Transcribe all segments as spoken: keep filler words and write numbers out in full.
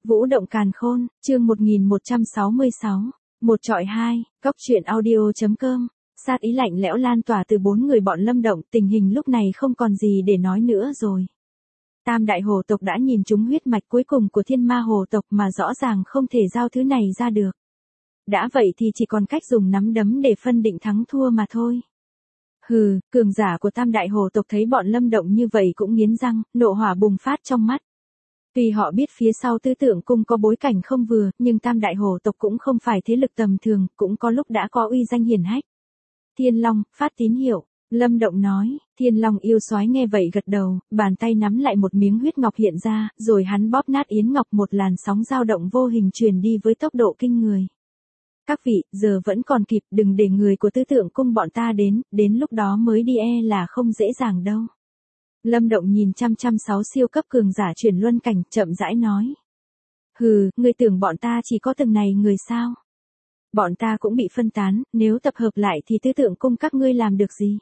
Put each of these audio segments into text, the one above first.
Vũ động càn khôn, chương một nghìn một trăm sáu mươi sáu. Một trọi hai, Cóc truyện audio.com. Sát ý lạnh lẽo lan tỏa từ bốn người bọn Lâm Động, tình hình lúc này không còn gì để nói nữa rồi. Tam đại hồ tộc đã nhìn trúng huyết mạch cuối cùng của thiên ma hồ tộc mà rõ ràng không thể giao thứ này ra được. Đã vậy thì chỉ còn cách dùng nắm đấm để phân định thắng thua mà thôi. Hừ, cường giả của tam đại hồ tộc thấy bọn Lâm Động như vậy cũng nghiến răng, nộ hỏa bùng phát trong mắt. Tuy họ biết phía sau Tứ Tượng Cung có bối cảnh không vừa, nhưng tam đại hồ tộc cũng không phải thế lực tầm thường, cũng có lúc đã có uy danh hiển hách. Thiên Long, phát tín hiệu, Lâm Động nói. Thiên Long yêu soái nghe vậy gật đầu, bàn tay nắm lại một miếng huyết ngọc hiện ra, rồi hắn bóp nát yến ngọc, một làn sóng dao động vô hình truyền đi với tốc độ kinh người. Các vị, giờ vẫn còn kịp, đừng để người của Tứ Tượng Cung bọn ta đến, đến lúc đó mới đi e là không dễ dàng đâu. Lâm Động nhìn chăm chăm sáu siêu cấp cường giả chuyển luân cảnh, chậm rãi nói. Hừ, ngươi tưởng bọn ta chỉ có từng này người sao? Bọn ta cũng bị phân tán, nếu tập hợp lại thì Tứ Tượng Cung các ngươi làm được gì?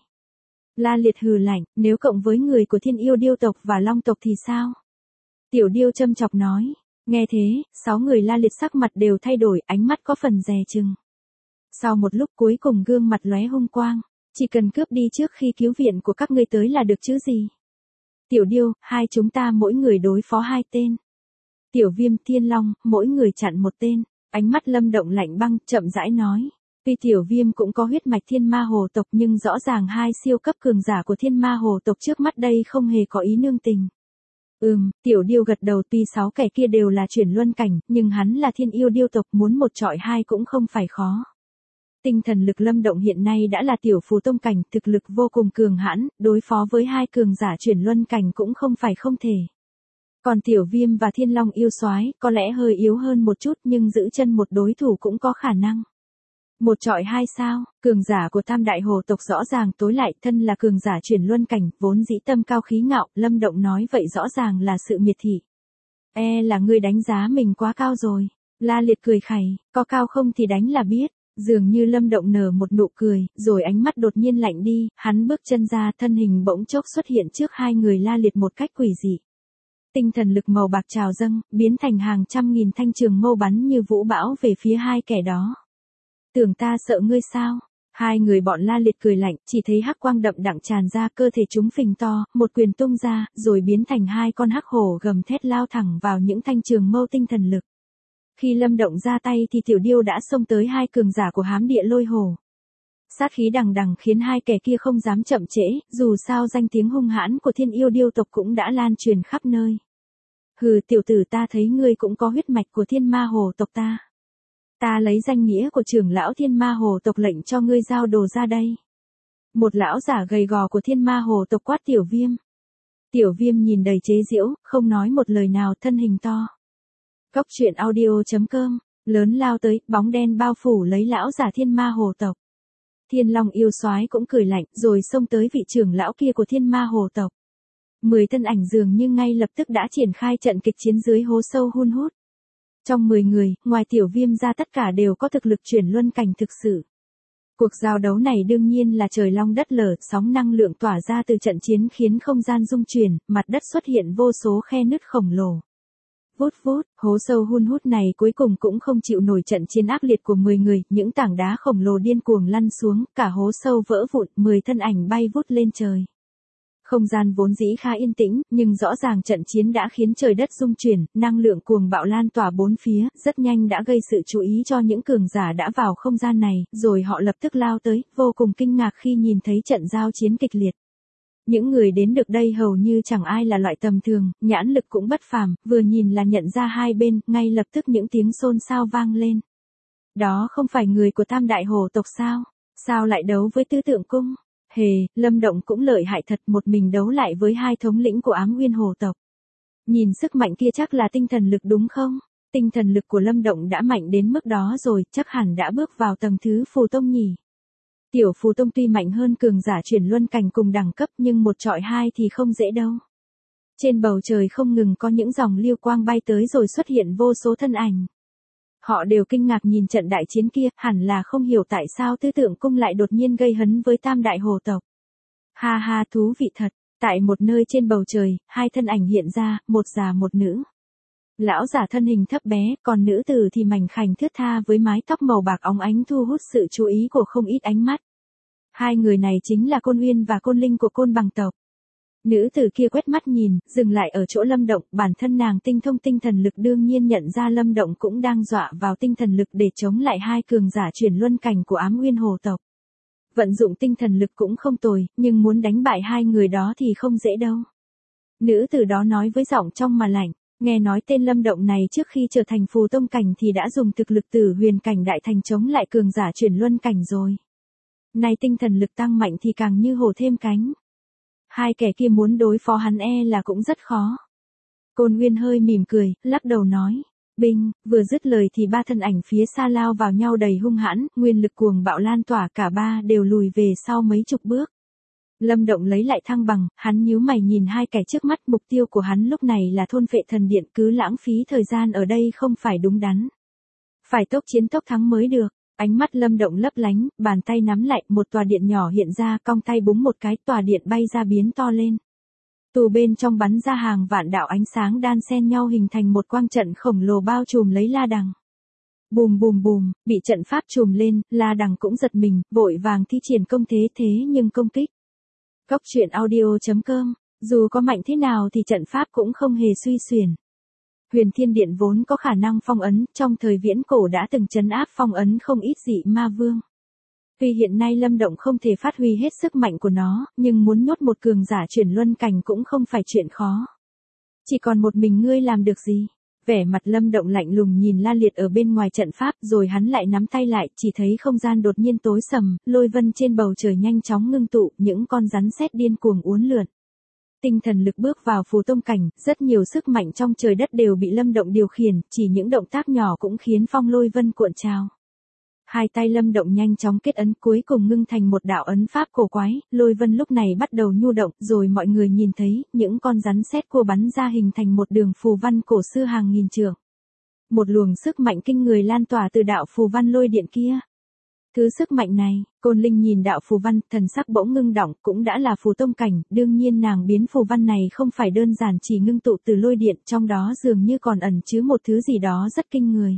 La Liệt hừ lạnh, nếu cộng với người của Thiên Yêu Điêu tộc và Long tộc thì sao? Tiểu Điêu châm chọc nói. Nghe thế, sáu người La Liệt sắc mặt đều thay đổi, ánh mắt có phần dè chừng. Sau một lúc cuối cùng gương mặt lóe hung quang, chỉ cần cướp đi trước khi cứu viện của các ngươi tới là được chứ gì? Tiểu Điêu, hai chúng ta mỗi người đối phó hai tên. Tiểu Viêm, Thiên Long, mỗi người chặn một tên. Ánh mắt Lâm Động lạnh băng, chậm rãi nói. Tuy Tiểu Viêm cũng có huyết mạch thiên ma hồ tộc nhưng rõ ràng hai siêu cấp cường giả của thiên ma hồ tộc trước mắt đây không hề có ý nương tình. Ừm, Tiểu Điêu gật đầu, tuy sáu kẻ kia đều là chuyển luân cảnh, nhưng hắn là Thiên Yêu Điêu tộc, muốn một trọi hai cũng không phải khó. Tinh thần lực Lâm Động hiện nay đã là tiểu phù tông cảnh, thực lực vô cùng cường hãn, đối phó với hai cường giả chuyển luân cảnh cũng không phải không thể. Còn Tiểu Viêm và Thiên Long yêu soái có lẽ hơi yếu hơn một chút nhưng giữ chân một đối thủ cũng có khả năng. Một trọi hai sao? Cường giả của tam đại hồ tộc rõ ràng tối lại, thân là cường giả chuyển luân cảnh, vốn dĩ tâm cao khí ngạo, Lâm Động nói vậy rõ ràng là sự miệt thị. E là ngươi đánh giá mình quá cao rồi. La Liệt cười khẩy, có cao không thì đánh là biết. Dường như Lâm Động nở một nụ cười, rồi ánh mắt đột nhiên lạnh đi, hắn bước chân ra, thân hình bỗng chốc xuất hiện trước hai người La Liệt một cách quỷ dị. Tinh thần lực màu bạc trào dâng, biến thành hàng trăm nghìn thanh trường mâu bắn như vũ bão về phía hai kẻ đó. Tưởng ta sợ ngươi sao? Hai người bọn La Liệt cười lạnh, chỉ thấy hắc quang đậm đặng tràn ra, cơ thể chúng phình to, một quyền tung ra, rồi biến thành hai con hắc hổ gầm thét lao thẳng vào những thanh trường mâu tinh thần lực. Khi Lâm Động ra tay thì Tiểu Điêu đã xông tới hai cường giả của hám địa lôi hổ. Sát khí đằng đằng khiến hai kẻ kia không dám chậm trễ, dù sao danh tiếng hung hãn của Thiên Yêu Điêu tộc cũng đã lan truyền khắp nơi. Hừ, tiểu tử, ta thấy ngươi cũng có huyết mạch của thiên ma hồ tộc ta. Ta lấy danh nghĩa của trưởng lão thiên ma hồ tộc lệnh cho ngươi giao đồ ra đây. Một lão giả gầy gò của thiên ma hồ tộc quát Tiểu Viêm. Tiểu Viêm nhìn đầy chế giễu, không nói một lời nào, thân hình to. Cóc truyện audio.com, lớn lao tới, bóng đen bao phủ lấy lão giả thiên ma hồ tộc. Thiên Long yêu soái cũng cười lạnh, rồi xông tới vị trưởng lão kia của thiên ma hồ tộc. Mười thân ảnh dường như ngay lập tức đã triển khai trận kịch chiến dưới hố sâu hun hút. Trong mười người, ngoài Tiểu Viêm ra tất cả đều có thực lực chuyển luân cảnh thực sự. Cuộc giao đấu này đương nhiên là trời long đất lở, sóng năng lượng tỏa ra từ trận chiến khiến không gian rung chuyển, mặt đất xuất hiện vô số khe nứt khổng lồ. Vút vút, hố sâu hun hút này cuối cùng cũng không chịu nổi trận chiến ác liệt của mười người, những tảng đá khổng lồ điên cuồng lăn xuống, cả hố sâu vỡ vụn, mười thân ảnh bay vút lên trời. Không gian vốn dĩ khá yên tĩnh, nhưng rõ ràng trận chiến đã khiến trời đất rung chuyển, năng lượng cuồng bạo lan tỏa bốn phía, rất nhanh đã gây sự chú ý cho những cường giả đã vào không gian này, rồi họ lập tức lao tới, vô cùng kinh ngạc khi nhìn thấy trận giao chiến kịch liệt. Những người đến được đây hầu như chẳng ai là loại tầm thường, nhãn lực cũng bất phàm, vừa nhìn là nhận ra hai bên, ngay lập tức những tiếng xôn xao vang lên. Đó không phải người của tam đại hồ tộc sao? Sao lại đấu với Tứ Tượng Cung? Hề, Lâm Động cũng lợi hại thật, một mình đấu lại với hai thống lĩnh của Ám Nguyên hồ tộc. Nhìn sức mạnh kia chắc là tinh thần lực đúng không? Tinh thần lực của Lâm Động đã mạnh đến mức đó rồi, chắc hẳn đã bước vào tầng thứ phù tông nhỉ. Tiểu phù tông tuy mạnh hơn cường giả chuyển luân cảnh cùng đẳng cấp nhưng một trọi hai thì không dễ đâu. Trên bầu trời không ngừng có những dòng lưu quang bay tới rồi xuất hiện vô số thân ảnh. Họ đều kinh ngạc nhìn trận đại chiến kia, hẳn là không hiểu tại sao Tứ Tượng Cung lại đột nhiên gây hấn với tam đại hồ tộc. Ha ha, thú vị thật, tại một nơi trên bầu trời, hai thân ảnh hiện ra, một già một nữ. Lão giả thân hình thấp bé, còn nữ tử thì mảnh khảnh thướt tha với mái tóc màu bạc óng ánh thu hút sự chú ý của không ít ánh mắt. Hai người này chính là Côn Uyên và Côn Linh của Côn Bằng tộc. Nữ tử kia quét mắt nhìn, dừng lại ở chỗ Lâm Động, bản thân nàng tinh thông tinh thần lực đương nhiên nhận ra Lâm Động cũng đang dọa vào tinh thần lực để chống lại hai cường giả chuyển luân cảnh của Ám Nguyên Hồ tộc. Vận dụng tinh thần lực cũng không tồi, nhưng muốn đánh bại hai người đó thì không dễ đâu. Nữ tử đó nói với giọng trong mà lạnh, nghe nói tên Lâm Động này trước khi trở thành phù tông cảnh thì đã dùng thực lực tử huyền cảnh đại thành chống lại cường giả chuyển luân cảnh rồi. Nay tinh thần lực tăng mạnh thì càng như hổ thêm cánh. Hai kẻ kia muốn đối phó hắn e là cũng rất khó. Côn Uyên hơi mỉm cười, lắc đầu nói. Binh, vừa dứt lời thì ba thân ảnh phía xa lao vào nhau đầy hung hãn, nguyên lực cuồng bạo lan tỏa, cả ba đều lùi về sau mấy chục bước. Lâm Động lấy lại thăng bằng, hắn nhíu mày nhìn hai kẻ trước mắt, mục tiêu của hắn lúc này là thôn phệ thần điện, cứ lãng phí thời gian ở đây không phải đúng đắn. Phải tốc chiến tốc thắng mới được. Ánh mắt Lâm Động lấp lánh, bàn tay nắm lại, một tòa điện nhỏ hiện ra, cong tay búng một cái, tòa điện bay ra biến to lên. Từ bên trong bắn ra hàng vạn đạo ánh sáng đan xen nhau hình thành một quang trận khổng lồ bao trùm lấy La Đằng. Bùm bùm bùm, bị trận pháp trùm lên, La Đằng cũng giật mình, vội vàng thi triển công thế thế nhưng công kích. Cốc truyện audio chấm com, dù có mạnh thế nào thì trận pháp cũng không hề suy xuyển. Huyền Thiên Điện vốn có khả năng phong ấn, trong thời viễn cổ đã từng trấn áp phong ấn không ít dị ma vương. Tuy hiện nay Lâm Động không thể phát huy hết sức mạnh của nó, nhưng muốn nhốt một cường giả chuyển luân cảnh cũng không phải chuyện khó. Chỉ còn một mình ngươi làm được gì? Vẻ mặt Lâm Động lạnh lùng nhìn La Liệt ở bên ngoài trận pháp, rồi hắn lại nắm tay lại, chỉ thấy không gian đột nhiên tối sầm, lôi vân trên bầu trời nhanh chóng ngưng tụ, những con rắn sét điên cuồng uốn lượn. Tinh thần lực bước vào phù tông cảnh, rất nhiều sức mạnh trong trời đất đều bị Lâm Động điều khiển, chỉ những động tác nhỏ cũng khiến phong lôi vân cuộn trào. Hai tay Lâm Động nhanh chóng kết ấn, cuối cùng ngưng thành một đạo ấn pháp cổ quái, lôi vân lúc này bắt đầu nhu động, rồi mọi người nhìn thấy, những con rắn sét cua bắn ra hình thành một đường phù văn cổ xưa hàng nghìn trượng. Một luồng sức mạnh kinh người lan tỏa từ đạo phù văn lôi điện kia. Thứ sức mạnh này, Côn Linh nhìn đạo phù văn, thần sắc bỗng ngưng động, cũng đã là phù tông cảnh, đương nhiên nàng biến phù văn này không phải đơn giản chỉ ngưng tụ từ lôi điện, trong đó dường như còn ẩn chứa một thứ gì đó rất kinh người.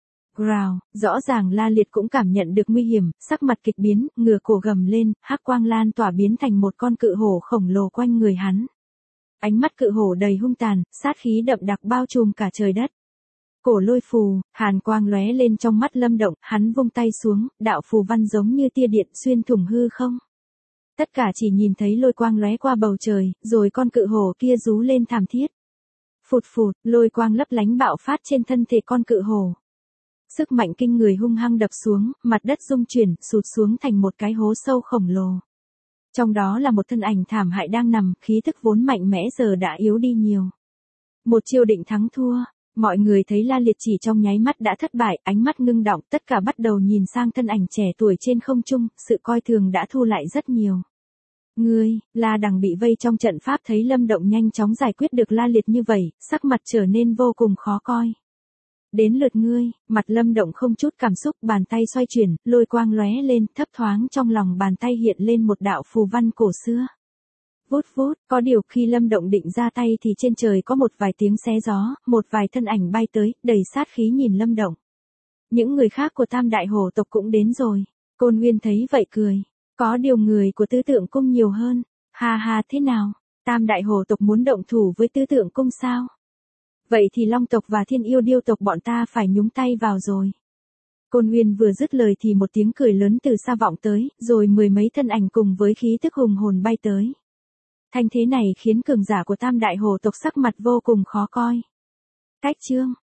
Growl, rõ ràng La Liệt cũng cảm nhận được nguy hiểm, sắc mặt kịch biến, ngửa cổ gầm lên, hắc quang lan tỏa biến thành một con cự hổ khổng lồ quanh người hắn. Ánh mắt cự hổ đầy hung tàn, sát khí đậm đặc bao trùm cả trời đất. Cổ lôi phù, hàn quang lóe lên trong mắt Lâm Động, hắn vung tay xuống, đạo phù văn giống như tia điện xuyên thủng hư không. Tất cả chỉ nhìn thấy lôi quang lóe qua bầu trời, rồi con cự hổ kia rú lên thảm thiết. Phụt phụt, lôi quang lấp lánh bạo phát trên thân thể con cự hổ. Sức mạnh kinh người hung hăng đập xuống, mặt đất rung chuyển, sụt xuống thành một cái hố sâu khổng lồ. Trong đó là một thân ảnh thảm hại đang nằm, khí thức vốn mạnh mẽ giờ đã yếu đi nhiều. Một chiêu định thắng thua. Mọi người thấy La Liệt chỉ trong nháy mắt đã thất bại, ánh mắt ngưng đọng, tất cả bắt đầu nhìn sang thân ảnh trẻ tuổi trên không trung, sự coi thường đã thu lại rất nhiều. Ngươi, La Đằng bị vây trong trận pháp thấy Lâm Động nhanh chóng giải quyết được La Liệt như vậy, sắc mặt trở nên vô cùng khó coi. Đến lượt ngươi, mặt Lâm Động không chút cảm xúc, bàn tay xoay chuyển, lôi quang lóe lên, thấp thoáng trong lòng bàn tay hiện lên một đạo phù văn cổ xưa. Vút vút, có điều khi Lâm Động định ra tay thì trên trời có một vài tiếng xé gió, một vài thân ảnh bay tới, đầy sát khí nhìn Lâm Động. Những người khác của Tam Đại Hổ tộc cũng đến rồi. Côn Uyên thấy vậy cười. Có điều người của Tứ Tượng Cung nhiều hơn. Ha ha, thế nào? Tam Đại Hổ tộc muốn động thủ với Tứ Tượng Cung sao? Vậy thì Long tộc và Thiên Yêu Điêu tộc bọn ta phải nhúng tay vào rồi. Côn Uyên vừa dứt lời thì một tiếng cười lớn từ xa vọng tới, rồi mười mấy thân ảnh cùng với khí tức hùng hồn bay tới. Thanh thế này khiến cường giả của Tam Đại Hổ tộc sắc mặt vô cùng khó coi. Cách chương